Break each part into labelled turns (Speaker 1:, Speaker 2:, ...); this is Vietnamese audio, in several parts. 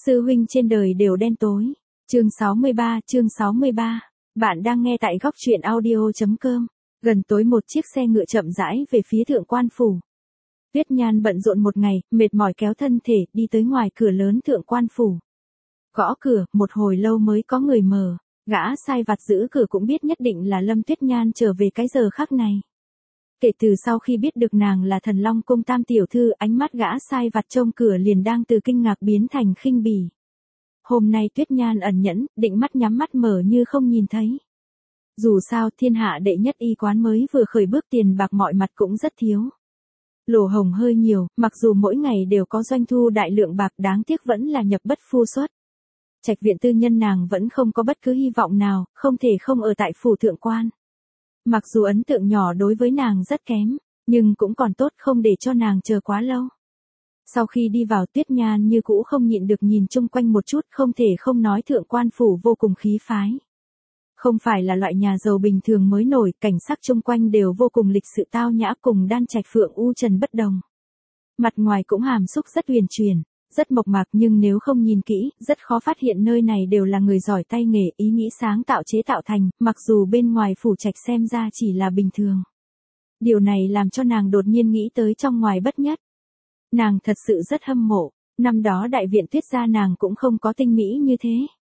Speaker 1: Sư huynh trên đời đều đen tối. Chương 63. Bạn đang nghe tại góc truyện audio.com. Gần tối một chiếc xe ngựa chậm rãi về phía Thượng Quan Phủ. Tuyết Nhan bận rộn một ngày, mệt mỏi kéo thân thể, đi tới ngoài cửa lớn Thượng Quan Phủ. Gõ cửa, một hồi lâu mới có người mở. Gã sai vặt giữ cửa cũng biết nhất định là Lâm Tuyết Nhan trở về cái giờ khắc này. Kể từ sau khi biết được nàng là Thần Long Cung tam tiểu thư, ánh mắt gã sai vặt trông cửa liền đang từ kinh ngạc biến thành khinh bỉ. Hôm nay Tuyết Nhan ẩn nhẫn, định mắt nhắm mắt mở như không nhìn thấy. Dù sao thiên hạ đệ nhất y quán mới vừa khởi bước, tiền bạc mọi mặt cũng rất thiếu. Lỗ hổng hơi nhiều, mặc dù mỗi ngày đều có doanh thu đại lượng bạc, đáng tiếc vẫn là nhập bất phu xuất. Trạch viện tư nhân nàng vẫn không có bất cứ hy vọng nào, không thể không ở tại phủ thượng quan. Mặc dù ấn tượng nhỏ đối với nàng rất kém, nhưng cũng còn tốt không để cho nàng chờ quá lâu. Sau khi đi vào, Tuyết Nhan như cũ không nhịn được nhìn chung quanh một chút, không thể không nói Thượng Quan Phủ vô cùng khí phái. Không phải là loại nhà giàu bình thường mới nổi, cảnh sắc chung quanh đều vô cùng lịch sự tao nhã, cùng Đan Trạch Phượng U Trần bất đồng. Mặt ngoài cũng hàm xúc rất huyền chuyển, rất mộc mạc, nhưng nếu không nhìn kỹ, rất khó phát hiện nơi này đều là người giỏi tay nghề, ý nghĩ sáng tạo chế tạo thành, mặc dù bên ngoài phủ trạch xem ra chỉ là bình thường. Điều này làm cho nàng đột nhiên nghĩ tới trong ngoài bất nhất. Nàng thật sự rất hâm mộ, năm đó đại viện Tuyết gia nàng cũng không có tinh mỹ như thế.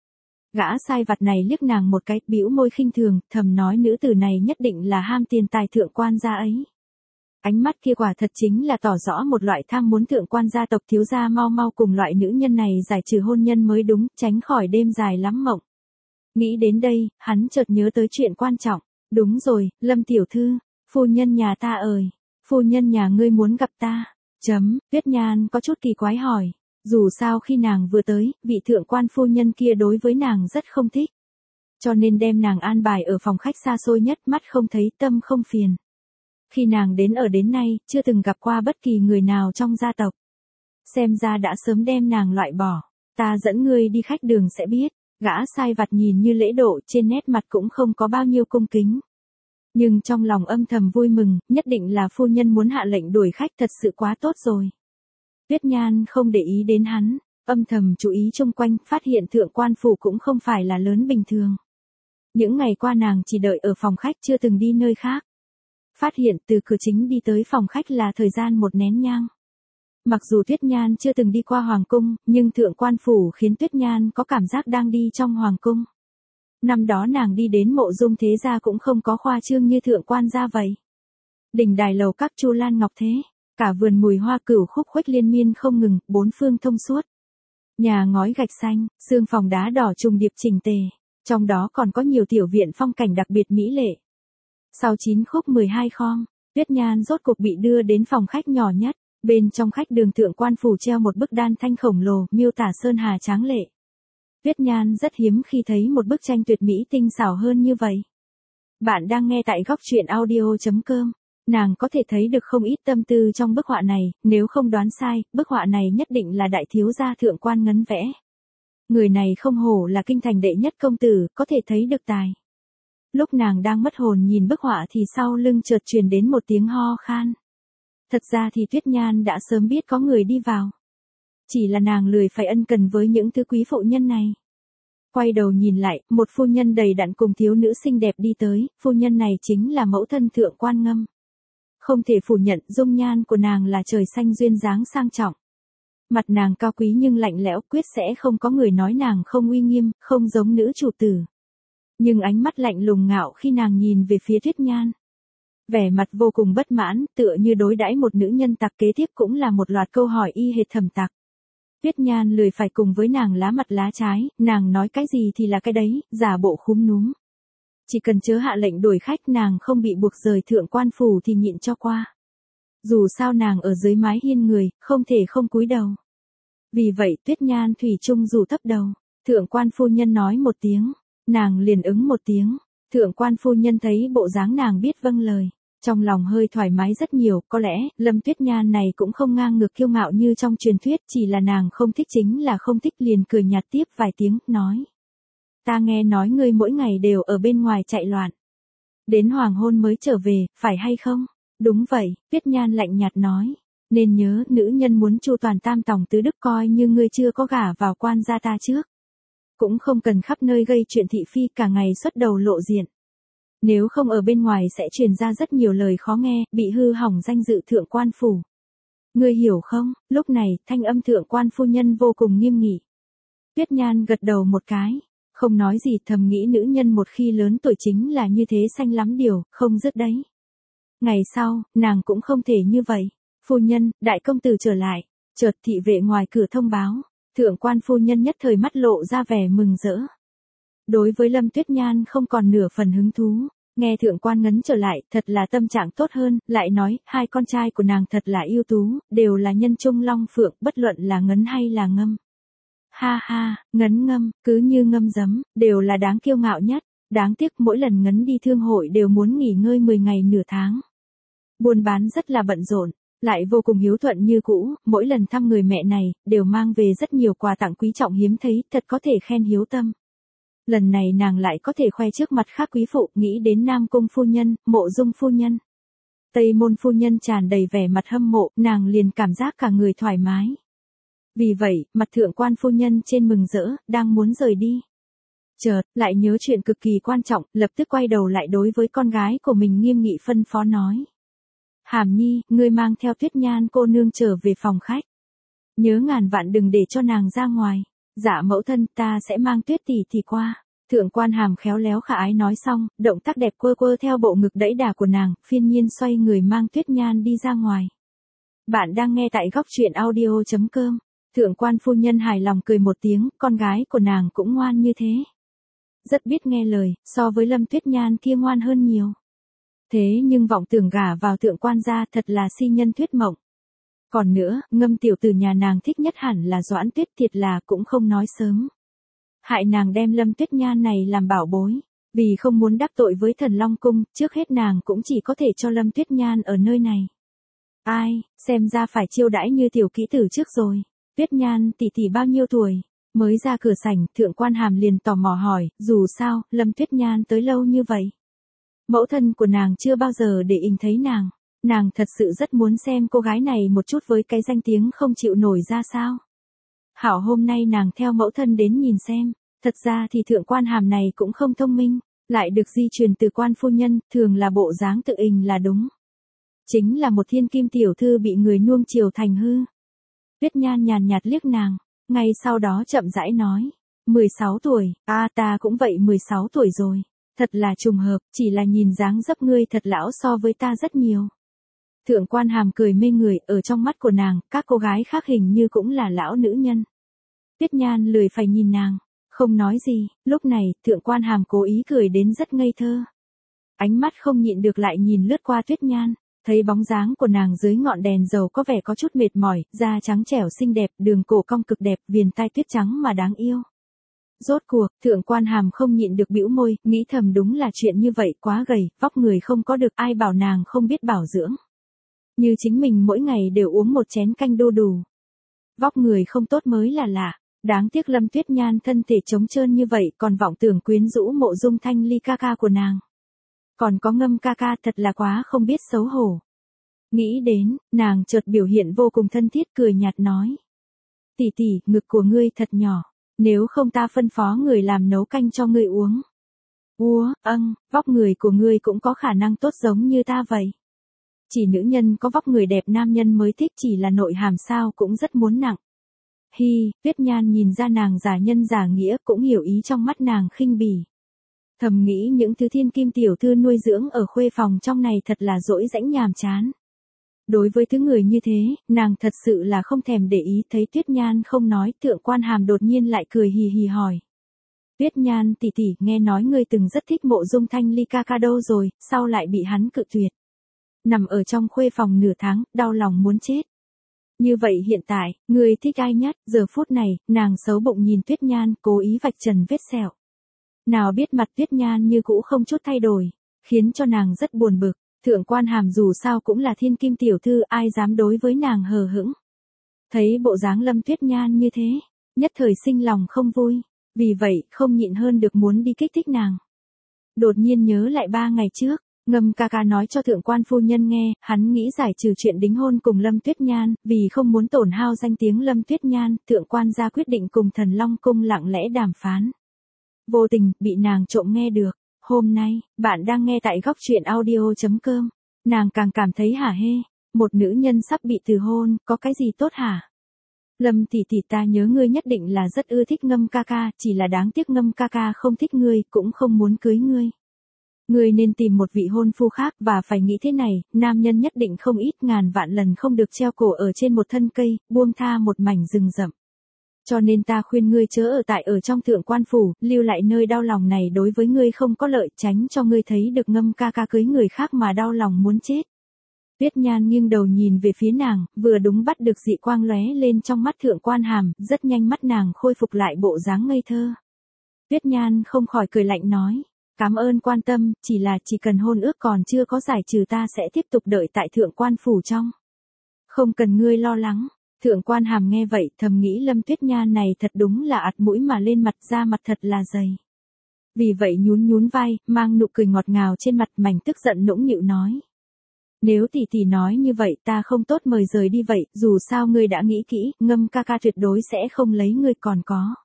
Speaker 1: Gã sai vặt này liếc nàng một cái, bĩu môi khinh thường, thầm nói nữ tử này nhất định là ham tiền tài thượng quan gia ấy. Ánh mắt kia quả thật chính là tỏ rõ một loại tham muốn thượng quan gia tộc thiếu gia mau mau cùng loại nữ nhân này giải trừ hôn nhân mới đúng, tránh khỏi đêm dài lắm mộng. Nghĩ đến đây, hắn chợt nhớ tới chuyện quan trọng. Đúng rồi, Lâm tiểu thư, phu nhân nhà ta ơi, phu nhân nhà ngươi muốn gặp ta. Tuyết Nhan có chút kỳ quái hỏi. Dù sao khi nàng vừa tới, vị thượng quan phu nhân kia đối với nàng rất không thích. Cho nên đem nàng an bài ở phòng khách xa xôi nhất, mắt không thấy tâm không phiền. Khi nàng đến nay, chưa từng gặp qua bất kỳ người nào trong gia tộc. Xem ra đã sớm đem nàng loại bỏ. Ta dẫn ngươi đi khách đường sẽ biết. Gã sai vặt nhìn như lễ độ, trên nét mặt cũng không có bao nhiêu cung kính. Nhưng trong lòng âm thầm vui mừng, nhất định là phu nhân muốn hạ lệnh đuổi khách, thật sự quá tốt rồi. Tuyết Nhan không để ý đến hắn, âm thầm chú ý chung quanh, phát hiện Thượng Quan Phủ cũng không phải là lớn bình thường. Những ngày qua nàng chỉ đợi ở phòng khách, chưa từng đi nơi khác. Phát hiện từ cửa chính đi tới phòng khách là thời gian một nén nhang. Mặc dù Tuyết Nhan chưa từng đi qua Hoàng Cung, nhưng Thượng Quan Phủ khiến Tuyết Nhan có cảm giác đang đi trong Hoàng Cung. Năm đó nàng đi đến Mộ Dung thế gia cũng không có khoa trương như Thượng Quan gia vậy. Đình đài lầu các chu lan ngọc thế, cả vườn mùi hoa cửu khúc khuếch liên miên không ngừng, bốn phương thông suốt. Nhà ngói gạch xanh, xương phòng đá đỏ trùng điệp chỉnh tề, trong đó còn có nhiều tiểu viện phong cảnh đặc biệt mỹ lệ. Sau 9 khúc 12 khom, Tuyết Nhan rốt cuộc bị đưa đến phòng khách nhỏ nhất. Bên trong khách đường Thượng Quan Phủ treo một bức đan thanh khổng lồ, miêu tả sơn hà tráng lệ. Tuyết Nhan rất hiếm khi thấy một bức tranh tuyệt mỹ tinh xảo hơn như vậy. Bạn đang nghe tại góc truyện audio.com. Nàng có thể thấy được không ít tâm tư trong bức họa này, nếu không đoán sai, bức họa này nhất định là đại thiếu gia Thượng Quan Ngấn vẽ. Người này không hổ là kinh thành đệ nhất công tử, có thể thấy được tài. Lúc nàng đang mất hồn nhìn bức họa thì sau lưng chợt truyền đến một tiếng ho khan. Thật ra thì Tuyết Nhan đã sớm biết có người đi vào. Chỉ là nàng lười phải ân cần với những thứ quý phụ nhân này. Quay đầu nhìn lại, một phu nhân đầy đặn cùng thiếu nữ xinh đẹp đi tới, phu nhân này chính là mẫu thân Thượng Quan Ngâm. Không thể phủ nhận, dung nhan của nàng là trời xanh duyên dáng sang trọng. Mặt nàng cao quý nhưng lạnh lẽo, quyết sẽ không có người nói nàng không uy nghiêm, không giống nữ chủ tử. Nhưng ánh mắt lạnh lùng ngạo khi nàng nhìn về phía Tuyết Nhan. Vẻ mặt vô cùng bất mãn, tựa như đối đãi một nữ nhân tặc, kế tiếp cũng là một loạt câu hỏi y hệt thầm tặc. Tuyết Nhan lười phải cùng với nàng lá mặt lá trái, nàng nói cái gì thì là cái đấy, giả bộ khúm núm. Chỉ cần chớ hạ lệnh đuổi khách, nàng không bị buộc rời Thượng Quan Phủ thì nhịn cho qua. Dù sao nàng ở dưới mái hiên người, không thể không cúi đầu. Vì vậy Tuyết Nhan thủy chung dù thấp đầu. Thượng Quan phu nhân nói một tiếng, nàng liền ứng một tiếng. Thượng Quan phu nhân thấy bộ dáng nàng biết vâng lời, trong lòng hơi thoải mái rất nhiều. Có lẽ Lâm Tuyết Nhan này cũng không ngang ngược kiêu ngạo như trong truyền thuyết, chỉ là nàng không thích, chính là không thích, liền cười nhạt tiếp vài tiếng, nói. Ta nghe nói ngươi mỗi ngày đều ở bên ngoài chạy loạn. Đến hoàng hôn mới trở về, phải hay không? Đúng vậy, Tuyết Nhan lạnh nhạt nói. Nên nhớ, nữ nhân muốn chu toàn tam tòng tứ đức coi như ngươi chưa có gả vào quan gia ta trước. Cũng không cần khắp nơi gây chuyện thị phi cả ngày xuất đầu lộ diện. Nếu không ở bên ngoài sẽ truyền ra rất nhiều lời khó nghe, bị hư hỏng danh dự thượng quan phủ. Ngươi hiểu không? Lúc này, thanh âm thượng quan phu nhân vô cùng nghiêm nghị. Tuyết Nhan gật đầu một cái, không nói gì, thầm nghĩ nữ nhân một khi lớn tuổi chính là như thế, xanh lắm điều, không dứt đấy. Ngày sau, nàng cũng không thể như vậy. Phu nhân, đại công tử trở lại. Chợt thị vệ ngoài cửa thông báo. Thượng quan phu nhân nhất thời mắt lộ ra vẻ mừng rỡ. Đối với Lâm Tuyết Nhan không còn nửa phần hứng thú. Nghe thượng quan Ngấn trở lại, thật là tâm trạng tốt hơn, lại nói, hai con trai của nàng thật là ưu tú, đều là nhân trung long phượng, bất luận là Ngấn hay là Ngâm. Ha ha, Ngấn Ngâm, cứ như Ngâm giấm, đều là đáng kiêu ngạo nhất. Đáng tiếc mỗi lần Ngấn đi thương hội đều muốn nghỉ ngơi 10 ngày nửa tháng. Buôn bán rất là bận rộn, lại vô cùng hiếu thuận như cũ, mỗi lần thăm người mẹ này, đều mang về rất nhiều quà tặng quý trọng hiếm thấy, thật có thể khen hiếu tâm. Lần này nàng lại có thể khoe trước mặt khác quý phụ, nghĩ đến Nam Cung phu nhân, Mộ Dung phu nhân. Tây Môn phu nhân tràn đầy vẻ mặt hâm mộ, nàng liền cảm giác cả người thoải mái. Vì vậy, mặt thượng quan phu nhân trên mừng rỡ, đang muốn rời đi. Chợt, lại nhớ chuyện cực kỳ quan trọng, lập tức quay đầu lại đối với con gái của mình nghiêm nghị phân phó nói. Hàm Nhi, ngươi mang theo Tuyết Nhan cô nương trở về phòng khách. Nhớ ngàn vạn đừng để cho nàng ra ngoài. Dạ mẫu thân, ta sẽ mang Tuyết tỷ tỷ qua. Thượng quan Hàm khéo léo khả ái nói xong, động tác đẹp quơ quơ theo bộ ngực đẫy đà của nàng, phiên nhiên xoay người mang Tuyết Nhan đi ra ngoài. Bạn đang nghe tại góc truyện audio.com. Thượng quan phu nhân hài lòng cười một tiếng, con gái của nàng cũng ngoan như thế. Rất biết nghe lời, so với Lâm Tuyết Nhan kia ngoan hơn nhiều. Thế nhưng vọng tưởng gả vào thượng quan gia thật là si nhân thuyết mộng. Còn nữa, Ngâm tiểu tử nhà nàng thích nhất hẳn là Doãn Tuyết, thiệt là cũng không nói sớm. Hại nàng đem Lâm Tuyết Nhan này làm bảo bối, vì không muốn đắc tội với Thần Long Cung, trước hết nàng cũng chỉ có thể cho Lâm Tuyết Nhan ở nơi này. Ai, xem ra phải chiêu đãi như tiểu kỹ tử trước rồi. Tuyết Nhan tỷ tỷ bao nhiêu tuổi? Mới ra cửa sảnh, thượng quan Hàm liền tò mò hỏi, dù sao, Lâm Tuyết Nhan tới lâu như vậy. Mẫu thân của nàng chưa bao giờ để ý thấy nàng thật sự rất muốn xem cô gái này một chút với cái danh tiếng không chịu nổi ra sao. Hảo hôm nay nàng theo mẫu thân đến nhìn xem, thật ra thì thượng quan Hàm này cũng không thông minh, lại được di truyền từ quan phu nhân, thường là bộ dáng tự ình là đúng. Chính là một thiên kim tiểu thư bị người nuông chiều thành hư. Tuyết Nhan nhàn nhạt liếc nàng, ngay sau đó chậm rãi nói, 16 tuổi, ta cũng vậy 16 tuổi rồi. Thật là trùng hợp, chỉ là nhìn dáng dấp ngươi thật lão so với ta rất nhiều. Thượng quan Hàm cười mê người, ở trong mắt của nàng, các cô gái khác hình như cũng là lão nữ nhân. Tuyết Nhan lười phải nhìn nàng, không nói gì, lúc này, thượng quan Hàm cố ý cười đến rất ngây thơ. Ánh mắt không nhịn được lại nhìn lướt qua Tuyết Nhan, thấy bóng dáng của nàng dưới ngọn đèn dầu có vẻ có chút mệt mỏi, da trắng trẻo xinh đẹp, đường cổ cong cực đẹp, viền tai tuyết trắng mà đáng yêu. Rốt cuộc, thượng quan Hàm không nhịn được bĩu môi, nghĩ thầm đúng là chuyện như vậy, quá gầy, vóc người không có được, ai bảo nàng không biết bảo dưỡng. Như chính mình mỗi ngày đều uống một chén canh đu đủ. Vóc người không tốt mới là lạ, đáng tiếc Lâm Tuyết Nhan thân thể trống trơn như vậy, còn vọng tưởng quyến rũ Mộ Dung Thanh Ly ca ca của nàng. Còn có Ngâm ca ca thật là quá không biết xấu hổ. Nghĩ đến, nàng chợt biểu hiện vô cùng thân thiết, cười nhạt nói. Tỷ tỷ, ngực của ngươi thật nhỏ. Nếu không ta phân phó người làm nấu canh cho ngươi uống. Vóc người của ngươi cũng có khả năng tốt giống như ta vậy. Chỉ nữ nhân có vóc người đẹp nam nhân mới thích, chỉ là nội hàm sao cũng rất muốn nặng. Tuyết Nhan nhìn ra nàng giả nhân giả nghĩa, cũng hiểu ý trong mắt nàng khinh bỉ. Thầm nghĩ những thứ thiên kim tiểu thư nuôi dưỡng ở khuê phòng trong này thật là dỗi dãnh nhàm chán. Đối với thứ người như thế, nàng thật sự là không thèm để ý. Thấy Tuyết Nhan không nói, thượng quan Hàm đột nhiên lại cười hì hì hỏi. Tuyết Nhan tỷ tỷ, nghe nói ngươi từng rất thích Mộ Dung Thanh Ly ca ca đâu rồi, sao lại bị hắn cự tuyệt? Nằm ở trong khuê phòng nửa tháng, đau lòng muốn chết. Như vậy hiện tại, ngươi thích ai nhất? Giờ phút này, nàng xấu bụng nhìn Tuyết Nhan, cố ý vạch trần vết sẹo. Nào biết mặt Tuyết Nhan như cũ không chút thay đổi, khiến cho nàng rất buồn bực. Thượng quan Hàm dù sao cũng là thiên kim tiểu thư, ai dám đối với nàng hờ hững. Thấy bộ dáng Lâm Tuyết Nhan như thế, nhất thời sinh lòng không vui, vì vậy không nhịn hơn được muốn đi kích thích nàng. Đột nhiên nhớ lại 3 ngày trước, Ngâm ca ca nói cho thượng quan phu nhân nghe, hắn nghĩ giải trừ chuyện đính hôn cùng Lâm Tuyết Nhan, vì không muốn tổn hao danh tiếng Lâm Tuyết Nhan, thượng quan gia quyết định cùng Thần Long Cung lặng lẽ đàm phán. Vô tình, bị nàng trộm nghe được. Hôm nay, bạn đang nghe tại góc truyện audio.com. Nàng càng cảm thấy hả hê. Một nữ nhân sắp bị từ hôn, có cái gì tốt hả? Lâm tỷ tỷ, ta nhớ ngươi nhất định là rất ưa thích Ngâm ca ca, chỉ là đáng tiếc Ngâm ca ca không thích ngươi, cũng không muốn cưới ngươi. Ngươi nên tìm một vị hôn phu khác, và phải nghĩ thế này, nam nhân nhất định không ít ngàn vạn lần không được treo cổ ở trên một thân cây, buông tha một mảnh rừng rậm. Cho nên ta khuyên ngươi chớ ở trong thượng quan phủ, lưu lại nơi đau lòng này đối với ngươi không có lợi, tránh cho ngươi thấy được Ngâm ca ca cưới người khác mà đau lòng muốn chết. Tuyết Nhan nghiêng đầu nhìn về phía nàng, vừa đúng bắt được dị quang lóe lên trong mắt thượng quan hàm, rất nhanh mắt nàng khôi phục lại bộ dáng ngây thơ. Tuyết Nhan không khỏi cười lạnh nói, cảm ơn quan tâm, chỉ cần hôn ước còn chưa có giải trừ ta sẽ tiếp tục đợi tại thượng quan phủ trong. Không cần ngươi lo lắng. Thượng quan hàm nghe vậy thầm nghĩ Lâm Tuyết Nhan này thật đúng là ạt mũi mà lên mặt, da mặt thật là dày. Vì vậy nhún vai, mang nụ cười ngọt ngào trên mặt, mảnh tức giận nũng nịu nói. Nếu tỷ tỷ nói như vậy ta không tốt mời rời đi vậy, dù sao ngươi đã nghĩ kỹ, Ngâm ca ca tuyệt đối sẽ không lấy ngươi còn có.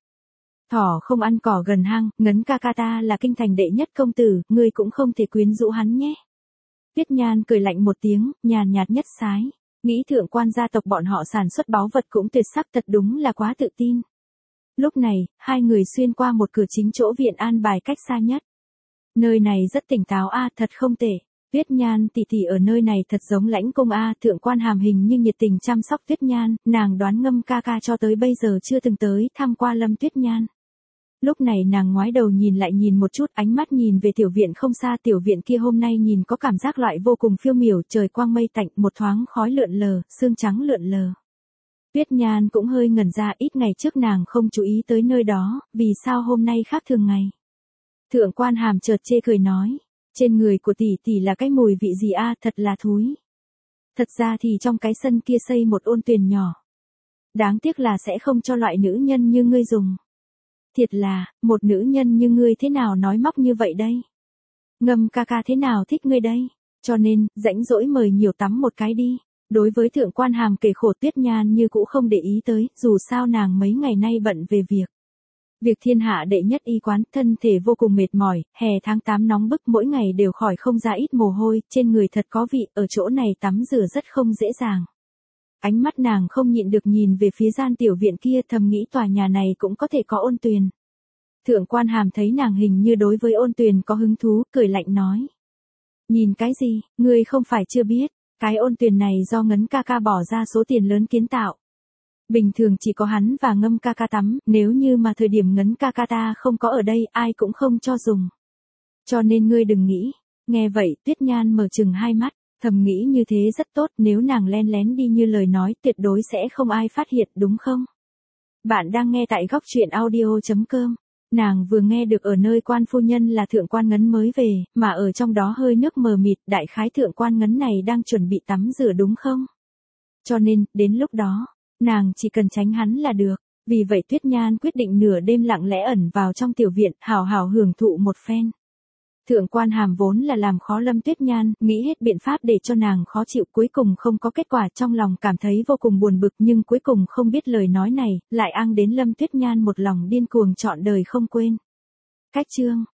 Speaker 1: Thỏ không ăn cỏ gần hang, Ngấn ca ca ta là kinh thành đệ nhất công tử, ngươi cũng không thể quyến rũ hắn nhé. Tuyết Nhan cười lạnh một tiếng, nhàn nhạt nhất sái. Nghĩ thượng quan gia tộc bọn họ sản xuất báu vật cũng tuyệt sắc, thật đúng là quá tự tin. Lúc này, hai người xuyên qua một cửa chính chỗ viện an bài cách xa nhất. Nơi này rất tỉnh táo a, thật không tệ. Tuyết Nhan tỷ tỷ ở nơi này thật giống lãnh cung a, thượng quan hàm hình như nhiệt tình chăm sóc Tuyết Nhan, nàng đoán Ngâm ca ca cho tới bây giờ chưa từng tới thăm qua Lâm Tuyết Nhan. Lúc này nàng ngoái đầu nhìn lại nhìn một chút, ánh mắt nhìn về tiểu viện không xa, tiểu viện kia hôm nay nhìn có cảm giác loại vô cùng phiêu miểu, trời quang mây tạnh, một thoáng khói lượn lờ, sương trắng lượn lờ. Tuyết Nhan cũng hơi ngẩn ra, ít ngày trước nàng không chú ý tới nơi đó, vì sao hôm nay khác thường ngày. Thượng quan hàm chợt chê cười nói, trên người của tỷ tỷ là cái mùi vị gì a, thật là thúi. Thật ra thì trong cái sân kia xây một ôn tuyền nhỏ. Đáng tiếc là sẽ không cho loại nữ nhân như ngươi dùng. Thiệt là, một nữ nhân như ngươi thế nào nói móc như vậy đây? Ngâm ca ca thế nào thích ngươi đây? Cho nên, rãnh rỗi mời nhiều tắm một cái đi. Đối với thượng quan hàm kể khổ, Tuyết Nhan như cũ không để ý tới, dù sao nàng mấy ngày nay bận về việc. Việc thiên hạ đệ nhất y quán, thân thể vô cùng mệt mỏi, hè tháng 8 nóng bức, mỗi ngày đều khỏi không ra ít mồ hôi, trên người thật có vị, ở chỗ này tắm rửa rất không dễ dàng. Ánh mắt nàng không nhịn được nhìn về phía gian tiểu viện kia, thầm nghĩ tòa nhà này cũng có thể có ôn tuyền. Thượng quan hàm thấy nàng hình như đối với ôn tuyền có hứng thú, cười lạnh nói. Nhìn cái gì, ngươi không phải chưa biết, cái ôn tuyền này do Ngấn ca ca bỏ ra số tiền lớn kiến tạo. Bình thường chỉ có hắn và Ngâm ca ca tắm, nếu như mà thời điểm Ngấn ca ca ta không có ở đây, ai cũng không cho dùng. Cho nên ngươi đừng nghĩ. Nghe vậy, Tuyết Nhan mở trừng hai mắt, thầm nghĩ như thế rất tốt, nếu nàng len lén đi như lời nói, tuyệt đối sẽ không ai phát hiện, đúng không? Bạn đang nghe tại góc truyện audio.com. Nàng vừa nghe được ở nơi quan phu nhân là thượng quan Ngấn mới về, mà ở trong đó hơi nước mờ mịt, đại khái thượng quan Ngấn này đang chuẩn bị tắm rửa đúng không? Cho nên, đến lúc đó, nàng chỉ cần tránh hắn là được. Vì vậy Tuyết Nhan quyết định nửa đêm lặng lẽ ẩn vào trong tiểu viện, hào hào hưởng thụ một phen. Thượng quan hàm vốn là làm khó Lâm Tuyết Nhan, nghĩ hết biện pháp để cho nàng khó chịu, cuối cùng không có kết quả, trong lòng cảm thấy vô cùng buồn bực, nhưng cuối cùng không biết lời nói này, lại ang đến Lâm Tuyết Nhan một lòng điên cuồng trọn đời không quên. Cách chương